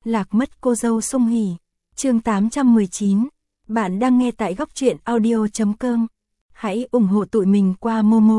Lạc mất cô dâu sung hỉ. Chương 819. Bạn đang nghe tại góc truyện audio.com. Hãy ủng hộ tụi mình qua Momo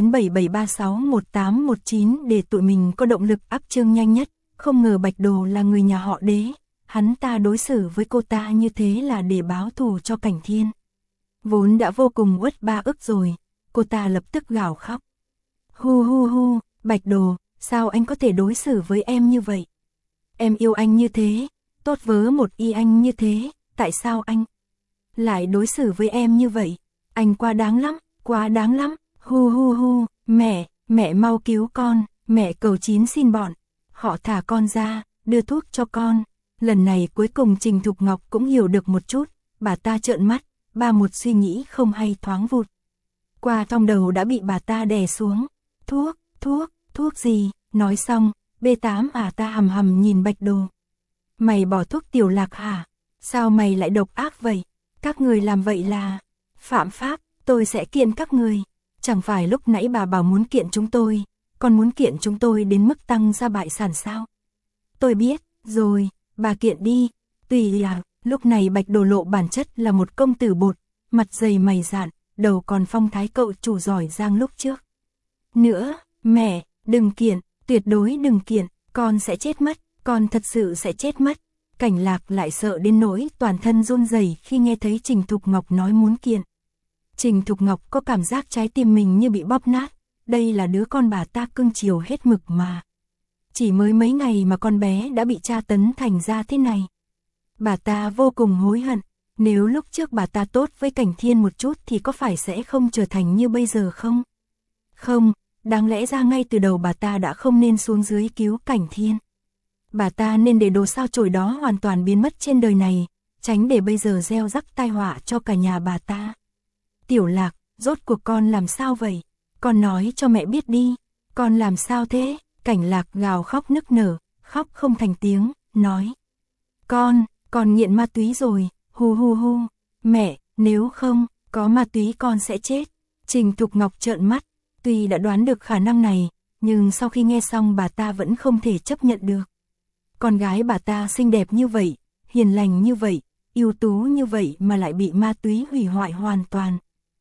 0977361819 để tụi mình có động lực up chương nhanh nhất. Không ngờ Bạch Đồ là người nhà họ Đế, hắn ta đối xử với cô ta như thế là để báo thù cho Cảnh Thiên. Vốn đã vô cùng uất ba ức rồi, cô ta lập tức gào khóc. Hu hu hu, Bạch Đồ, sao anh có thể đối xử với em như vậy? Em yêu anh như thế, tốt vớ một y anh như thế, tại sao anh lại đối xử với em như vậy? Anh quá đáng lắm, hu hu hu, mẹ mau cứu con, mẹ cầu chín xin bọn họ thả con ra, đưa thuốc cho con. Lần này cuối cùng Trình Thục Ngọc cũng hiểu được một chút, bà ta trợn mắt, một suy nghĩ không hay thoáng vụt qua trong đầu đã bị bà ta đè xuống. Thuốc gì? Nói xong, B8 ta hầm hầm nhìn Bạch Đồ. Mày bỏ thuốc Tiểu Lạc hả? Sao mày lại độc ác vậy? Các người làm vậy là phạm pháp, tôi sẽ kiện các người. Chẳng phải lúc nãy bà bảo muốn kiện chúng tôi, còn muốn kiện chúng tôi đến mức tăng ra bại sản sao? Tôi biết, rồi, bà kiện đi. Tùy là, lúc này Bạch Đồ lộ bản chất là một công tử bột, mặt dày mày dạn, đầu còn phong thái cậu chủ giỏi giang lúc trước. Nữa, mẹ, đừng kiện, tuyệt đối đừng kiện, con sẽ chết mất, con thật sự sẽ chết mất. Cảnh Lạc lại sợ đến nỗi toàn thân run rẩy khi nghe thấy Trình Thục Ngọc nói muốn kiện. Trình Thục Ngọc có cảm giác trái tim mình như bị bóp nát, đây là đứa con bà ta cưng chiều hết mực mà. Chỉ mới mấy ngày mà con bé đã bị tra tấn thành ra thế này. Bà ta vô cùng hối hận, nếu lúc trước bà ta tốt với Cảnh Thiên một chút thì có phải sẽ không trở thành như bây giờ không? Không, đáng lẽ ra ngay từ đầu bà ta đã không nên xuống dưới cứu Cảnh Thiên. Bà ta nên để đồ sao chổi đó hoàn toàn biến mất trên đời này, tránh để bây giờ gieo rắc tai họa cho cả nhà bà ta. Tiểu Lạc, rốt cuộc con làm sao vậy? Con nói cho mẹ biết đi, con làm sao thế? Cảnh Lạc gào khóc nức nở, khóc không thành tiếng, nói. Con nghiện ma túy rồi, hu hu hu, mẹ, nếu không, có ma túy con sẽ chết. Trình Thục Ngọc trợn mắt, tuy đã đoán được khả năng này, nhưng sau khi nghe xong bà ta vẫn không thể chấp nhận được. Con gái bà ta xinh đẹp như vậy, hiền lành như vậy, ưu tú như vậy mà lại bị ma túy hủy hoại hoàn toàn.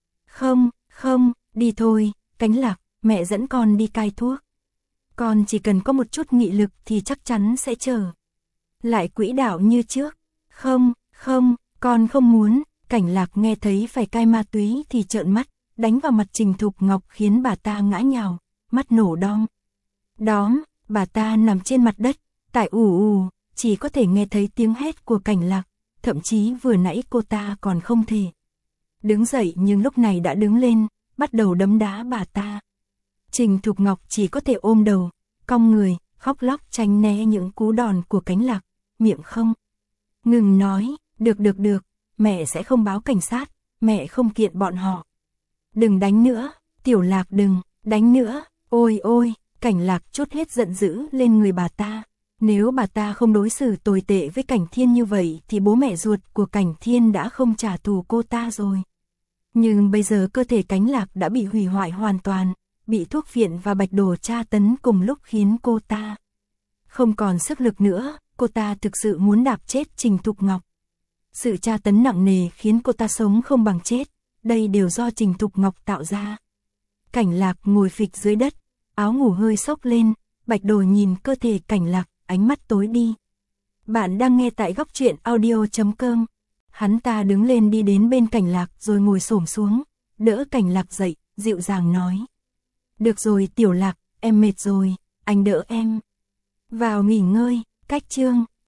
Không, đi thôi, Cánh Lạc, mẹ dẫn con đi cai thuốc. Con chỉ cần có một chút nghị lực thì chắc chắn sẽ trở lại quỹ đạo như trước. Không, con không muốn. Cảnh Lạc nghe thấy phải cai ma túy thì trợn mắt, đánh vào mặt Trình Thục Ngọc khiến bà ta ngã nhào, mắt nổ đom. Đóm, bà ta nằm trên mặt đất, tại ù, chỉ có thể nghe thấy tiếng hét của Cảnh Lạc, thậm chí vừa nãy cô ta còn không thể đứng dậy nhưng lúc này đã đứng lên, bắt đầu đấm đá bà ta. Trình Thục Ngọc chỉ có thể ôm đầu, cong người, khóc lóc tránh né những cú đòn của Cánh Lạc, miệng không ngừng nói, được, mẹ sẽ không báo cảnh sát, mẹ không kiện bọn họ. Đừng đánh nữa, Tiểu Lạc đừng đánh nữa, ôi, Cảnh Lạc trút hết giận dữ lên người bà ta. Nếu bà ta không đối xử tồi tệ với Cảnh Thiên như vậy thì bố mẹ ruột của Cảnh Thiên đã không trả thù cô ta rồi. Nhưng bây giờ cơ thể Cánh Lạc đã bị hủy hoại hoàn toàn, bị thuốc phiện và Bạch Đồ tra tấn cùng lúc khiến cô ta không còn sức lực nữa, cô ta thực sự muốn đạp chết Trình Thục Ngọc. Sự tra tấn nặng nề khiến cô ta sống không bằng chết, đây đều do Trình Thục Ngọc tạo ra. Cảnh Lạc ngồi phịch dưới đất, áo ngủ hơi xốc lên, Bạch Đồ nhìn cơ thể Cảnh Lạc, ánh mắt tối đi. Bạn đang nghe tại góc truyện audio.com. Hắn ta đứng lên đi đến bên Cảnh Lạc rồi ngồi xổm xuống, đỡ Cảnh Lạc dậy, dịu dàng nói. Được rồi Tiểu Lạc, em mệt rồi, anh đỡ em vào nghỉ ngơi. Cách chương